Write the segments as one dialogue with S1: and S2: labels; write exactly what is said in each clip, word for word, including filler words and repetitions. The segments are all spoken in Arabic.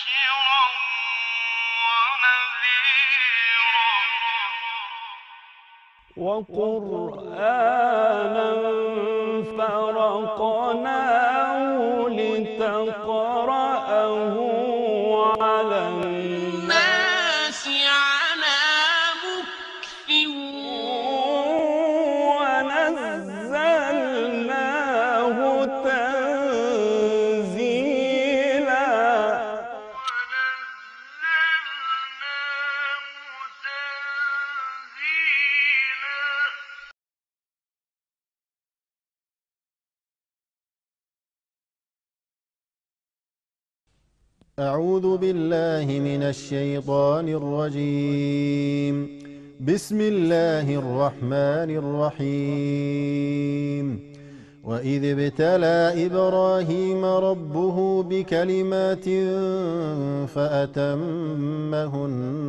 S1: وقرآنا فرقناه لتقرأه على الناس على مكث ونزلناه تنزيلا
S2: أعوذ بالله من الشيطان الرجيم. بسم الله الرحمن الرحيم. وإذ ابتلى إبراهيم ربه بكلمات فأتمهن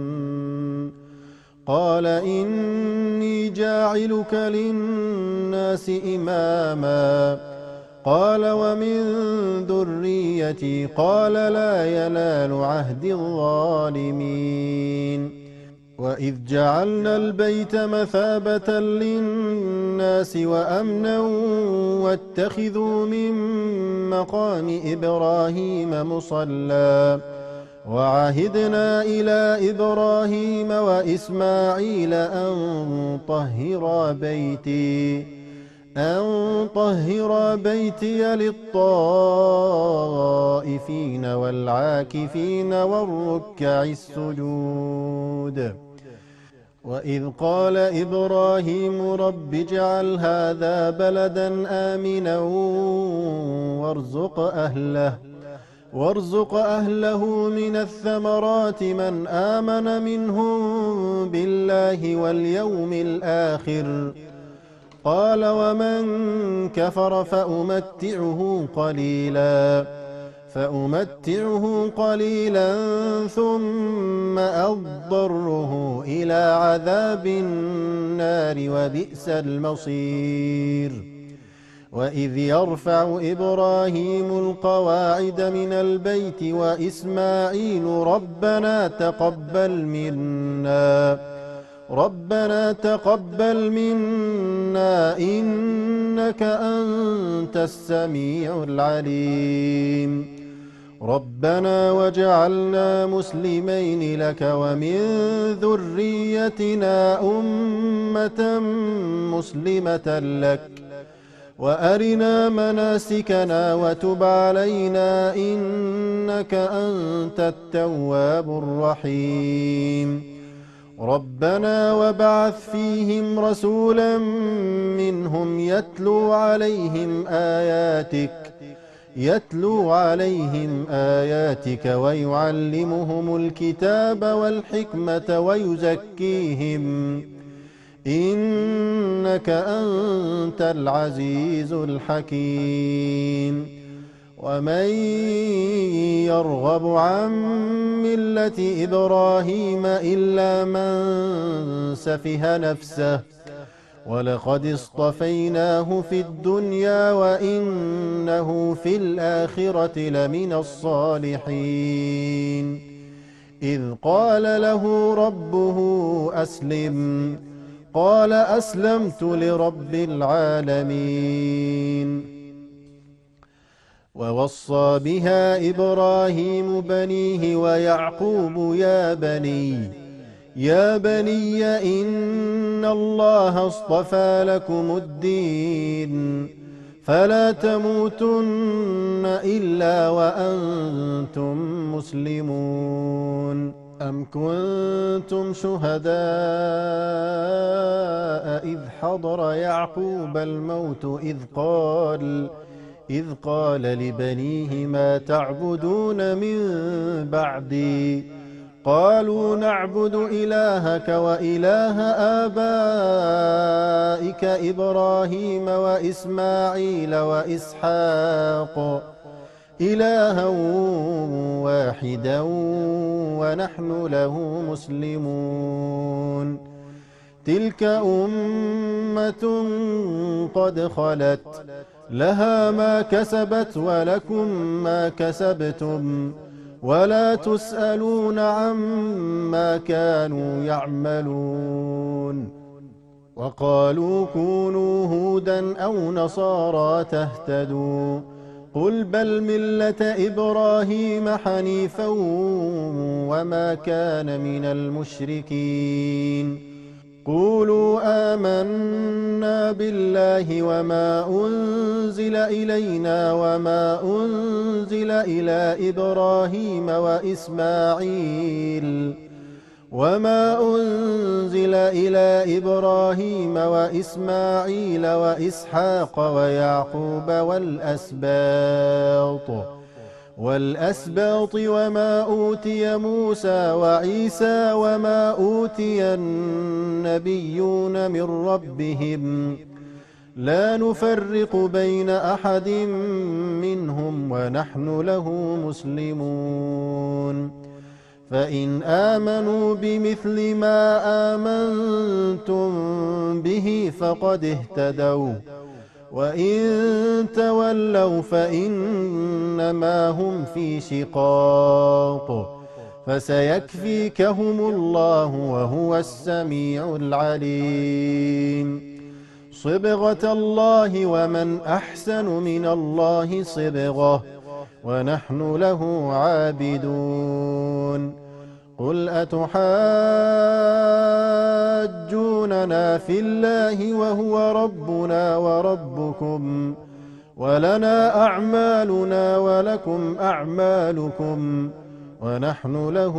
S2: قال إني جاعلك للناس إماما قال ومن ذريتي قال لا ينال عهد الظالمين. وإذ جعلنا البيت مثابة للناس وأمنا واتخذوا من مقام إبراهيم مصلى وعهدنا إلى إبراهيم وإسماعيل أن طهرا بيتي أن طهر بيتي للطائفين والعاكفين والركع السجود. وإذ قال إبراهيم رب اجعل هذا بلدا آمنا وارزق أهله وارزق أهله من الثمرات من آمن منهم بالله واليوم الآخر قال ومن كفر فأمتعه قليلا فأمتعه قليلا ثم أضطره إلى عذاب النار وبئس المصير. وإذ يرفع إبراهيم القواعد من البيت وإسماعيل ربنا تقبل منا ربنا تقبل منا إنك أنت السميع العليم. ربنا واجعلنا مسلمين لك ومن ذريتنا أمة مسلمة لك وأرنا مناسكنا وتب علينا إنك أنت التواب الرحيم. ربنا وابعث فيهم رسولا منهم يتلو عليهم آياتك يتلو عليهم آياتك ويعلمهم الكتاب والحكمة ويزكيهم إنك أنت العزيز الحكيم. ومن يرغب عن ملة إبراهيم إلا من سفه نفسه ولقد اصطفيناه في الدنيا وإنه في الآخرة لمن الصالحين. إذ قال له ربه أسلم قال أسلمت لرب العالمين. ووصى بها إبراهيم بنيه ويعقوب يا بني يا بني إن الله اصطفى لكم الدين فلا تموتن إلا وأنتم مسلمون. أم كنتم شهداء إذ حضر يعقوب الموت إذ قال إذ قال لبنيه ما تعبدون من بعدي قالوا نعبد إلهك وإله آبائك إبراهيم وإسماعيل وإسحاق إلها واحدا ونحن له مسلمون. تلك أمة قد خلت لها ما كسبت ولكم ما كسبتم ولا تسألون عما كانوا يعملون وقالوا كونوا هودا أو نصارى تهتدوا قل بل ملة إبراهيم حنيفا وما كان من المشركين قولوا آمنا بالله وما أنزل إلينا وما أنزل إلى إبراهيم وإسماعيل وما أنزل إلى إبراهيم وإسماعيل وإسحاق ويعقوب والأسباط والأسباط وما أوتي موسى وعيسى وما أوتي النبيون من ربهم لا نفرق بين أحد منهم ونحن له مسلمون فإن آمنوا بمثل ما آمنتم به فقد اهتدوا وإن تولوا فإنما هم في شقاق فسيكفيكهم الله وهو السميع العليم صبغة الله ومن أحسن من الله صبغة ونحن له عابدون قل أتحاجوننا في الله وهو ربنا وربكم ولنا أعمالنا ولكم أعمالكم ونحن له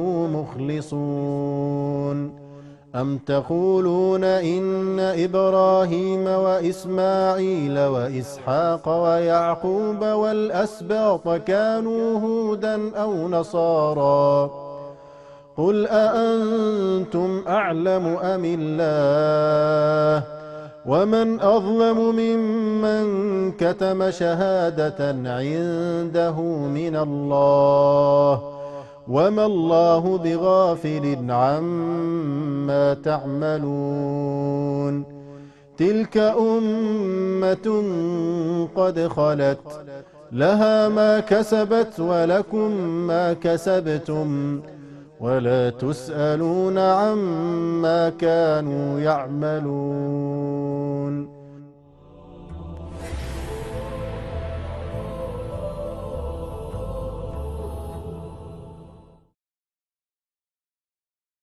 S2: مخلصون أم تقولون إن إبراهيم وإسماعيل وإسحاق ويعقوب والأسباط كانوا هودا أو نصارى قل أأنتم أعلم أم الله ومن أظلم ممن كتم شهادة عنده من الله وما الله بغافل عما تعملون تلك أمة قد خلت لها ما كسبت ولكم ما كسبتم ولا تسألون عما كانوا يعملون